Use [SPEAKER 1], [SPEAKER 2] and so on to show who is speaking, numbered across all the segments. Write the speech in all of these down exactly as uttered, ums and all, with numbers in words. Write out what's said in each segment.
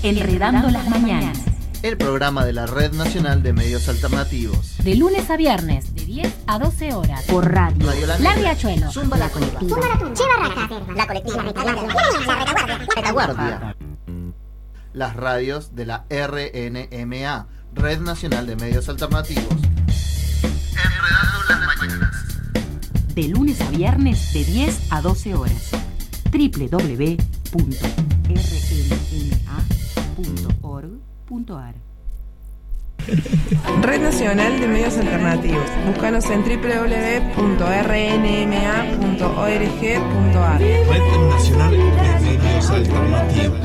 [SPEAKER 1] Enredando las mañanas.
[SPEAKER 2] El programa de la Red Nacional de Medios Alternativos.
[SPEAKER 1] De lunes a viernes, de diez a doce horas. Por radio.
[SPEAKER 2] Radio La
[SPEAKER 1] La Riachuelo.
[SPEAKER 3] Zumba la colectiva. La colectiva. La retaguardia.
[SPEAKER 2] Las radios de la R N M A, Red Nacional de Medios Alternativos. Enredando las mañanas.
[SPEAKER 1] De lunes a viernes, de diez a doce horas. doble u doble u doble u punto r n m a punto org punto a r.
[SPEAKER 4] Red Nacional de Medios Alternativos. Búscanos en doble u doble u doble u punto r n m a punto org punto a r.
[SPEAKER 5] Red Nacional de Medios Alternativos.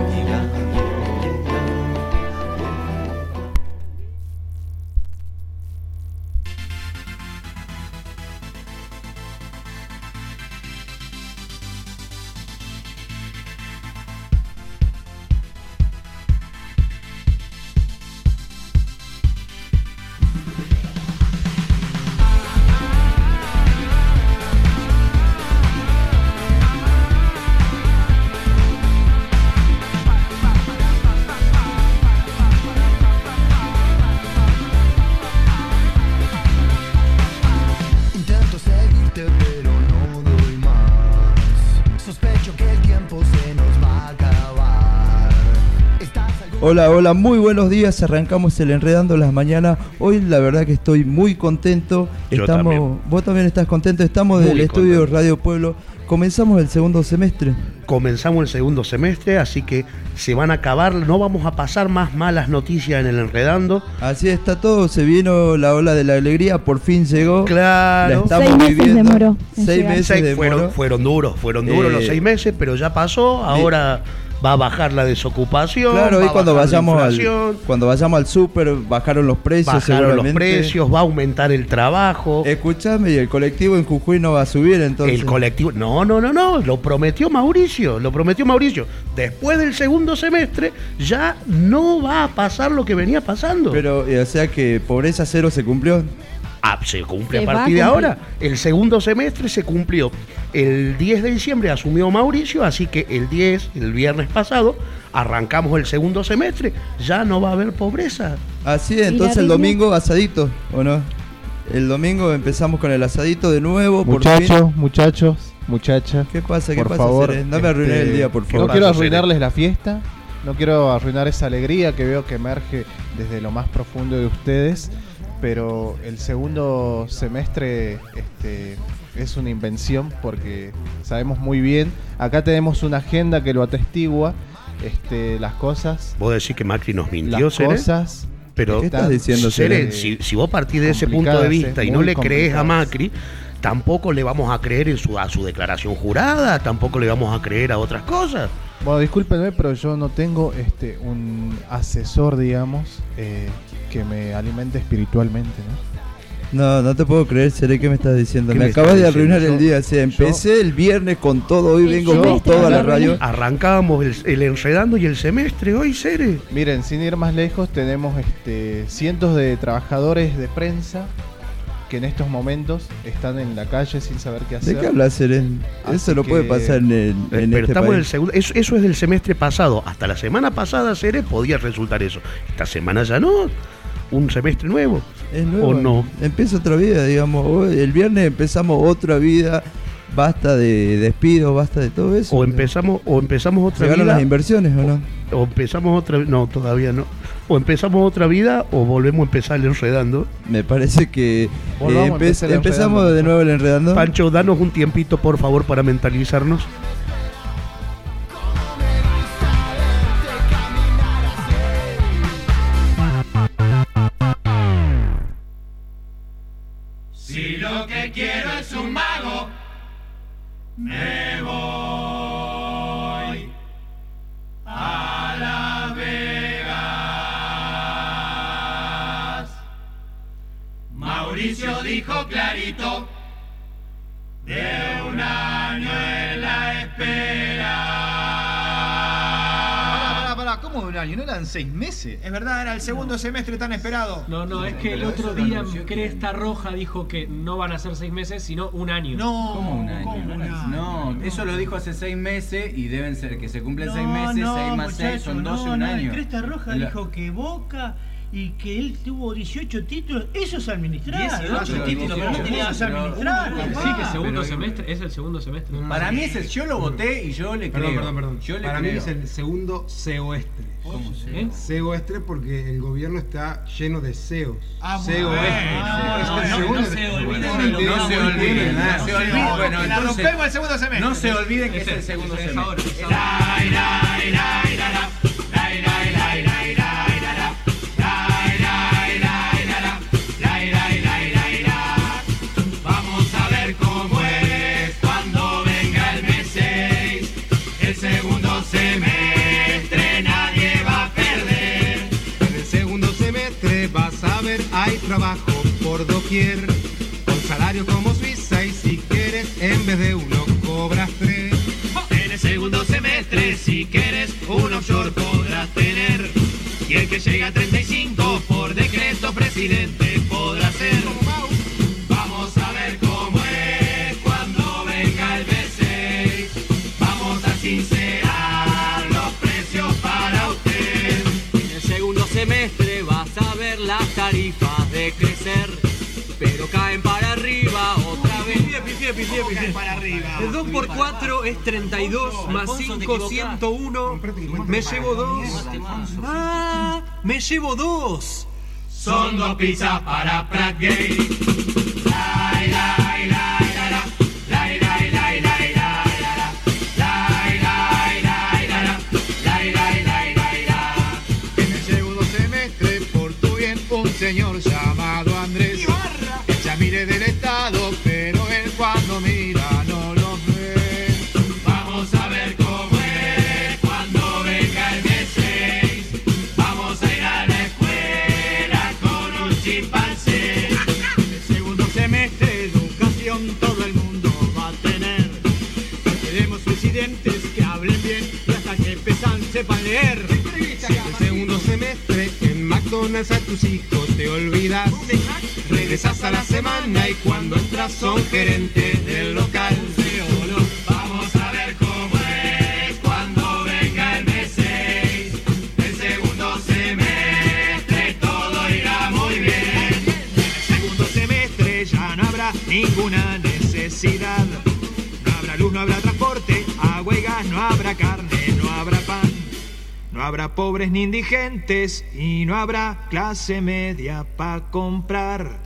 [SPEAKER 6] Hola, hola, muy buenos días, arrancamos el Enredando las Mañanas. Hoy la verdad que estoy muy contento.
[SPEAKER 7] Yo
[SPEAKER 6] Estamos,
[SPEAKER 7] también.
[SPEAKER 6] Vos también estás contento, estamos
[SPEAKER 7] Muy
[SPEAKER 6] del estudio
[SPEAKER 7] contento.
[SPEAKER 6] Radio Pueblo. Comenzamos el segundo semestre.
[SPEAKER 7] Comenzamos el segundo semestre, así que se van a acabar, no vamos a pasar más malas noticias en el Enredando.
[SPEAKER 6] Así está todo, se vino la ola de la alegría, por fin llegó.
[SPEAKER 7] Claro.
[SPEAKER 6] La estamos
[SPEAKER 8] Seis meses
[SPEAKER 6] viviendo.
[SPEAKER 8] demoró en
[SPEAKER 6] Seis
[SPEAKER 8] llegar.
[SPEAKER 6] meses
[SPEAKER 7] Seis-
[SPEAKER 6] demoró.
[SPEAKER 7] fueron, fueron duros, fueron duros
[SPEAKER 6] Eh,
[SPEAKER 7] los seis meses, pero ya pasó, ahora va a bajar la desocupación.
[SPEAKER 6] Claro,
[SPEAKER 7] va
[SPEAKER 6] hoy
[SPEAKER 7] a
[SPEAKER 6] cuando
[SPEAKER 7] bajar la
[SPEAKER 6] vayamos al
[SPEAKER 7] inflación,
[SPEAKER 6] cuando vayamos al súper bajaron los precios
[SPEAKER 7] bajaron los
[SPEAKER 6] seguramente.
[SPEAKER 7] precios, va a aumentar el trabajo.
[SPEAKER 6] Escuchame, y el colectivo en Jujuy no va a subir entonces.
[SPEAKER 7] El colectivo, no, no, no, no, lo prometió Mauricio, lo prometió Mauricio. Después del segundo semestre ya no va a pasar lo que venía pasando.
[SPEAKER 6] Pero, eh, o sea que pobreza cero se cumplió.
[SPEAKER 7] Ah, se cumple
[SPEAKER 8] Se
[SPEAKER 7] a
[SPEAKER 8] va
[SPEAKER 7] partir de
[SPEAKER 8] a cumplir.
[SPEAKER 7] ahora. El segundo semestre se cumplió. El diez de diciembre asumió Mauricio, así que el diez, el viernes pasado, arrancamos el segundo semestre. Ya no va a haber pobreza.
[SPEAKER 6] Así es, entonces
[SPEAKER 8] la
[SPEAKER 6] el
[SPEAKER 8] Biblia?
[SPEAKER 6] domingo asadito, ¿o no? El domingo empezamos con el asadito de nuevo. por
[SPEAKER 9] Muchachos,
[SPEAKER 6] fin.
[SPEAKER 9] muchachos, muchachas.
[SPEAKER 6] ¿Qué pasa? ¿Qué
[SPEAKER 9] por
[SPEAKER 6] pasa,
[SPEAKER 9] favor,
[SPEAKER 6] Cere? No me arruiné
[SPEAKER 9] este,
[SPEAKER 6] el día, por
[SPEAKER 7] ¿qué
[SPEAKER 9] No
[SPEAKER 6] favor.
[SPEAKER 7] pasa,
[SPEAKER 9] quiero
[SPEAKER 7] Cere?
[SPEAKER 9] arruinarles la fiesta, no quiero arruinar esa alegría que veo que emerge desde lo más profundo de ustedes, pero el segundo semestre este, es una invención porque sabemos muy bien, acá tenemos una agenda que lo atestigua, este, las cosas,
[SPEAKER 7] Vos decís que Macri nos mintió,
[SPEAKER 9] las
[SPEAKER 7] Cere,
[SPEAKER 9] cosas.
[SPEAKER 7] pero
[SPEAKER 6] ¿Qué estás diciendo,
[SPEAKER 7] Cere,
[SPEAKER 6] Cere?
[SPEAKER 7] si, si vos partís de ese punto de
[SPEAKER 9] Complicadas,
[SPEAKER 7] vista
[SPEAKER 9] eh,
[SPEAKER 7] y no
[SPEAKER 9] muy
[SPEAKER 7] le crees a
[SPEAKER 9] complicadas.
[SPEAKER 7] Macri, tampoco le vamos a creer en su, a su declaración jurada, tampoco le vamos a creer a otras cosas.
[SPEAKER 9] Bueno, discúlpenme, pero yo no tengo este un asesor, digamos, eh, que me alimente espiritualmente, ¿no?
[SPEAKER 6] No, no te puedo creer, Cere, ¿qué me estás diciendo?
[SPEAKER 7] ¿Qué
[SPEAKER 6] Me
[SPEAKER 7] me
[SPEAKER 6] acabas
[SPEAKER 7] estás
[SPEAKER 6] de arruinar
[SPEAKER 7] diciendo?
[SPEAKER 6] el día. O sea, empecé el viernes con todo, hoy vengo
[SPEAKER 8] Yo-
[SPEAKER 6] con todo a la radio.
[SPEAKER 7] Arrancábamos el, el enredando y el semestre hoy, Cere.
[SPEAKER 9] Miren, sin ir más lejos, tenemos este, cientos de trabajadores de prensa que en estos momentos están en la calle sin saber qué hacer.
[SPEAKER 6] ¿De qué hablas, Cere?
[SPEAKER 9] Así
[SPEAKER 6] Eso no
[SPEAKER 9] que-
[SPEAKER 6] puede pasar en, el,
[SPEAKER 7] Eh,
[SPEAKER 6] en
[SPEAKER 7] Pero
[SPEAKER 6] este
[SPEAKER 7] estamos en el
[SPEAKER 6] país.
[SPEAKER 7] segundo. Eso, eso es del semestre pasado. Hasta la semana pasada, Cere, podía resultar eso. Esta semana ya no. Un semestre nuevo.
[SPEAKER 6] Es nuevo.
[SPEAKER 7] ¿O no?
[SPEAKER 6] Empieza otra vida, digamos. Hoy- El viernes empezamos otra vida. Basta de despido, basta de todo eso.
[SPEAKER 7] O empezamos, o empezamos otra
[SPEAKER 6] ¿Llegaron
[SPEAKER 7] vida.
[SPEAKER 6] las inversiones o no?
[SPEAKER 7] O empezamos otra. No, todavía no. O empezamos otra vida o volvemos a empezar el enredando.
[SPEAKER 6] Me parece que eh,
[SPEAKER 9] Volvamos a
[SPEAKER 6] empe-
[SPEAKER 9] empezar el
[SPEAKER 6] empezamos
[SPEAKER 9] Enredando.
[SPEAKER 6] de nuevo el enredando.
[SPEAKER 7] Pancho, danos un tiempito, por favor, para mentalizarnos.
[SPEAKER 10] Si lo que quiero es un mago, me voy a Las Vegas. Mauricio dijo clarito, de un año en la espera.
[SPEAKER 2] Pará, pará, ¿cómo
[SPEAKER 8] ¿Cómo de un año? ¿No eran seis meses?
[SPEAKER 11] Es verdad, era el segundo semestre tan esperado.
[SPEAKER 12] No, no, es que el otro día Cresta Roja dijo que no van a ser seis meses, sino un año.
[SPEAKER 11] No,
[SPEAKER 13] ¿Cómo un año?
[SPEAKER 11] ¿cómo un año?
[SPEAKER 13] No, eso lo dijo hace seis meses y deben ser que se cumplen
[SPEAKER 14] No,
[SPEAKER 13] seis meses,
[SPEAKER 14] no,
[SPEAKER 13] seis más seis son
[SPEAKER 14] muchacho,
[SPEAKER 13] doce,
[SPEAKER 14] no,
[SPEAKER 13] un
[SPEAKER 14] no,
[SPEAKER 13] año.
[SPEAKER 14] el Cresta Roja
[SPEAKER 13] La-
[SPEAKER 14] dijo que Boca y que él tuvo dieciocho títulos, eso es administrar.
[SPEAKER 12] dieciocho
[SPEAKER 14] ¿no?
[SPEAKER 12] títulos,
[SPEAKER 14] ¿Cómo
[SPEAKER 12] pero
[SPEAKER 14] tenías
[SPEAKER 12] pero-
[SPEAKER 14] administrar?
[SPEAKER 12] Sí,
[SPEAKER 14] papá.
[SPEAKER 12] que segundo
[SPEAKER 13] Pero-
[SPEAKER 12] semestre, es el segundo semestre.
[SPEAKER 13] Para mí es el, yo lo voté y yo le
[SPEAKER 15] Perdón,
[SPEAKER 13] creo.
[SPEAKER 15] perdón, perdón.
[SPEAKER 13] Yo le
[SPEAKER 15] Para
[SPEAKER 13] creo.
[SPEAKER 15] mí es el segundo seoestre.
[SPEAKER 13] ¿Cómo se
[SPEAKER 12] ¿Eh?
[SPEAKER 15] Seoestre porque el gobierno está lleno de seos.
[SPEAKER 11] Ah,
[SPEAKER 15] Seoestre.
[SPEAKER 11] bueno.
[SPEAKER 15] Es el
[SPEAKER 12] No, no,
[SPEAKER 15] segundo-
[SPEAKER 12] no se olviden
[SPEAKER 15] No
[SPEAKER 12] de lo que
[SPEAKER 13] No
[SPEAKER 12] vamos
[SPEAKER 13] se
[SPEAKER 12] a
[SPEAKER 13] olviden,
[SPEAKER 12] decir.
[SPEAKER 13] nada, no se olviden. Bueno,
[SPEAKER 11] la
[SPEAKER 13] entonces,
[SPEAKER 11] rompemos el segundo semestre.
[SPEAKER 13] no se olviden que es el
[SPEAKER 12] Ese,
[SPEAKER 13] segundo
[SPEAKER 12] ese es
[SPEAKER 13] semestre.
[SPEAKER 12] ahora, es
[SPEAKER 13] Es-
[SPEAKER 12] ahora.
[SPEAKER 10] Vamos a ver cómo es cuando venga el mes seis. El segundo semestre nadie va a perder.
[SPEAKER 5] En el segundo semestre vas a ver, hay trabajo por doquier. Con salario como Suiza y si quieres, en vez de uno cobras tres.
[SPEAKER 10] En el segundo semestre, si quieres, un offshore podrás tener. Y el que llega a treinta y cinco por decreto presidente podrá ser. Vamos a ver cómo es cuando venga el mes seis. Vamos a sincerar los precios para usted.
[SPEAKER 16] En el segundo semestre vas a ver las tarifas de crecer, pero caen para arriba otra vez.
[SPEAKER 11] Para arriba.
[SPEAKER 16] El dos por cuatro es treinta y dos, más cinco, ciento uno. Me llevo dos. Ah, me llevo dos.
[SPEAKER 10] Son dos pizzas para Pratt Gate. Lai, lai, lai, la, la. Lai, lai, lai, lai, la, la, la. Lai, lai, lai, la, la. Lai, lai, lai, lai, la.
[SPEAKER 5] En el segundo semestre, por tu bien, un señor llamado Andrés. Echa mire del Estado, pero él cuando mira no lo ve.
[SPEAKER 10] Vamos a ver cómo es cuando venga el mes seis. Vamos a ir a la escuela con un chimpancé.
[SPEAKER 16] En el segundo semestre, educación todo el mundo va a tener. No queremos presidentes que hablen bien y hasta que empiezan sepan leer.
[SPEAKER 5] En el segundo semestre, en McDonald's a tus hijos te olvidas. Regresas a la semana y cuando entras son gerentes del local.
[SPEAKER 10] Vamos a ver cómo es cuando venga el mes seis. El segundo semestre todo irá muy bien.
[SPEAKER 16] En el segundo semestre ya no habrá ninguna necesidad. No habrá luz, no habrá transporte, agua y gas, no habrá carne, no habrá pan. No habrá pobres ni indigentes y no habrá clase media para comprar.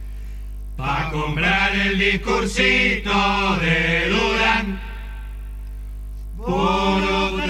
[SPEAKER 10] Pa' comprar el discursito de Durán. Por